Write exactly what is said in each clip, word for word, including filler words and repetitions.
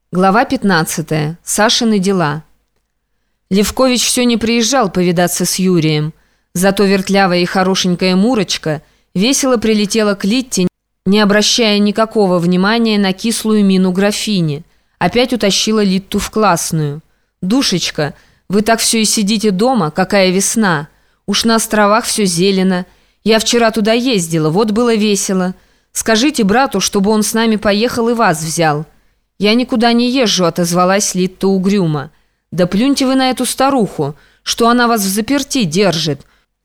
Глава пятнадцатая. Сашины дела. Левкович все не приезжал повидаться с Юрием. Зато вертлявая и хорошенькая Мурочка весело прилетела к Литте, не обращая никакого внимания на кислую мину графини. Опять утащила Литту в классную. «Душечка, вы так все и сидите дома? Какая весна! Уж на островах все зелено. Я вчера туда ездила, вот было весело. Скажите брату, чтобы он с нами поехал и вас взял». «Я никуда не езжу», — отозвалась Литта угрюмо. «Да плюньте вы на эту старуху, что она вас в заперти держит.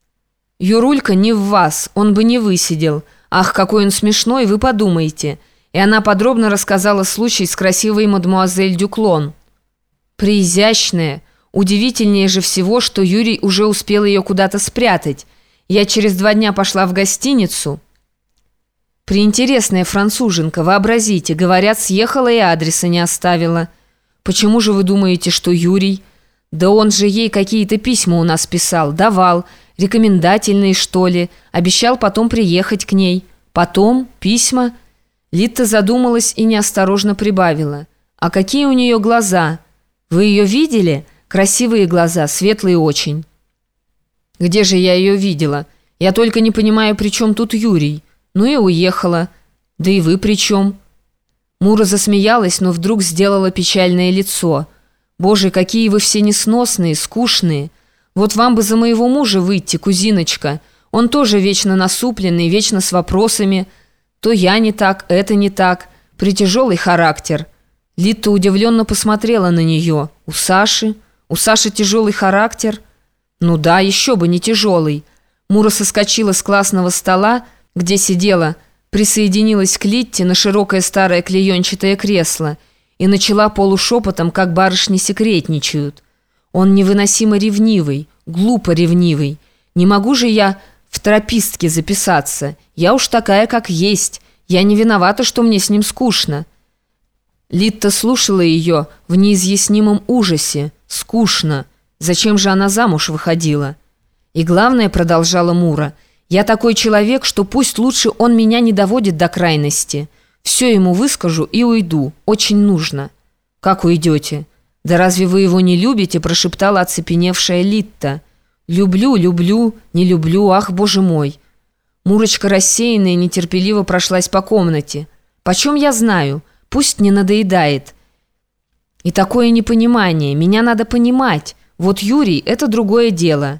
Юрулька не в вас, он бы не высидел. Ах, какой он смешной, вы подумайте». И она подробно рассказала случай с красивой мадемуазель Дюклон. Преизящная, удивительнее же всего, что Юрий уже успел ее куда-то спрятать. Я через два дня пошла в гостиницу. Приинтересная француженка, вообразите, говорят, съехала и адреса не оставила. Почему же вы думаете, что Юрий? Да он же ей какие-то письма у нас писал, давал, рекомендательные, что ли, обещал потом приехать к ней. Потом? Письма? Литта задумалась и неосторожно прибавила. А какие у нее глаза? Вы ее видели? Красивые глаза, светлые очень. Где же я ее видела? Я только не понимаю, при чем тут Юрий? Ну и уехала. Да и вы при чем?» Мура засмеялась, но вдруг сделала печальное лицо. «Боже, какие вы все несносные, скучные. Вот вам бы за моего мужа выйти, кузиночка. Он тоже вечно насупленный, вечно с вопросами. То я не так, это не так. Притяжелый характер». Литта удивленно посмотрела на нее. «У Саши? У Саши тяжелый характер?» «Ну да, еще бы не тяжелый». Мура соскочила с классного стола, где сидела, присоединилась к Литте на широкое старое клеенчатое кресло и начала полушепотом, как барышни секретничают. «Он невыносимо ревнивый, глупо ревнивый. Не могу же я в тропистке записаться. Я уж такая, как есть. Я не виновата, что мне с ним скучно». Литта слушала ее в неизъяснимом ужасе. «Скучно. Зачем же она замуж выходила?» «И главное, — продолжала Мура, — я такой человек, что пусть лучше он меня не доводит до крайности. Все ему выскажу и уйду. Очень нужно». «Как уйдете?» «Да разве вы его не любите?» – прошептала оцепеневшая Литта. «Люблю, люблю, не люблю, ах, боже мой!» Мурочка рассеянная и нетерпеливо прошлась по комнате. «Почем я знаю? Пусть не надоедает. И такое непонимание. Меня надо понимать. Вот Юрий – это другое дело».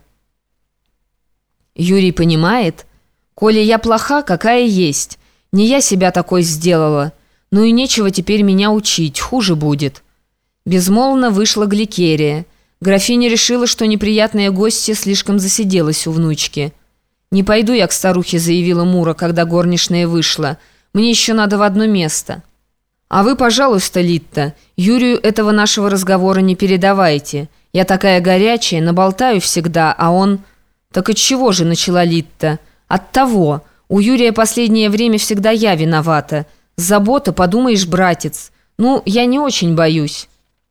«Юрий понимает? Коли я плоха, какая есть. Не я себя такой сделала. Ну и нечего теперь меня учить, хуже будет». Безмолвно вышла Гликерия. Графиня решила, что неприятная гостья слишком засиделась у внучки. «Не пойду я к старухе», — заявила Мура, когда горничная вышла. «Мне еще надо в одно место». «А вы, пожалуйста, Литта, Юрию этого нашего разговора не передавайте. Я такая горячая, наболтаю всегда, а он...» «Так от чего же?» — начала Литта. «От того. У Юрия последнее время всегда я виновата. Забота, подумаешь, братец. Ну, я не очень боюсь».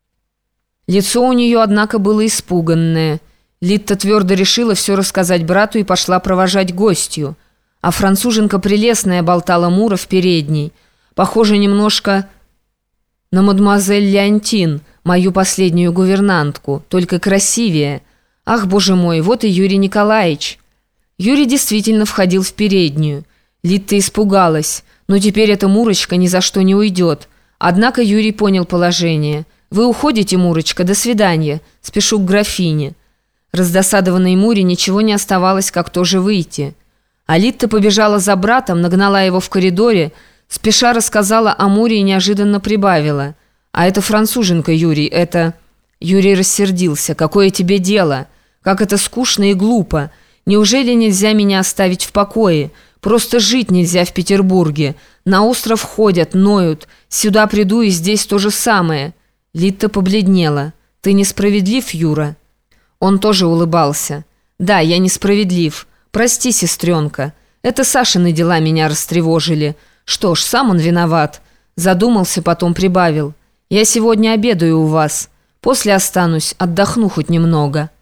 Лицо у нее, однако, было испуганное. Литта твердо решила все рассказать брату и пошла провожать гостью. А француженка прелестная болтала Мура в передней. Похоже немножко на мадемуазель Леонтин, мою последнюю гувернантку, только красивее. «Ах, боже мой, вот и Юрий Николаевич!» Юрий действительно входил в переднюю. Литта испугалась, но теперь эта Мурочка ни за что не уйдет. Однако Юрий понял положение. «Вы уходите, Мурочка, до свидания. Спешу к графине». Раздосадованной Муре ничего не оставалось, как тоже выйти. А Литта побежала за братом, нагнала его в коридоре, спеша рассказала о Муре и неожиданно прибавила. «А это француженка, Юрий, это...» Юрий рассердился. «Какое тебе дело? Как это скучно и глупо! Неужели нельзя меня оставить в покое? Просто жить нельзя в Петербурге. На остров ходят, ноют. Сюда приду, и здесь то же самое». Литта побледнела. «Ты несправедлив, Юра?» Он тоже улыбался. «Да, я несправедлив. Прости, сестренка. Это Сашины дела меня растревожили. Что ж, сам он виноват». Задумался, потом прибавил. «Я сегодня обедаю у вас. После останусь, отдохну хоть немного».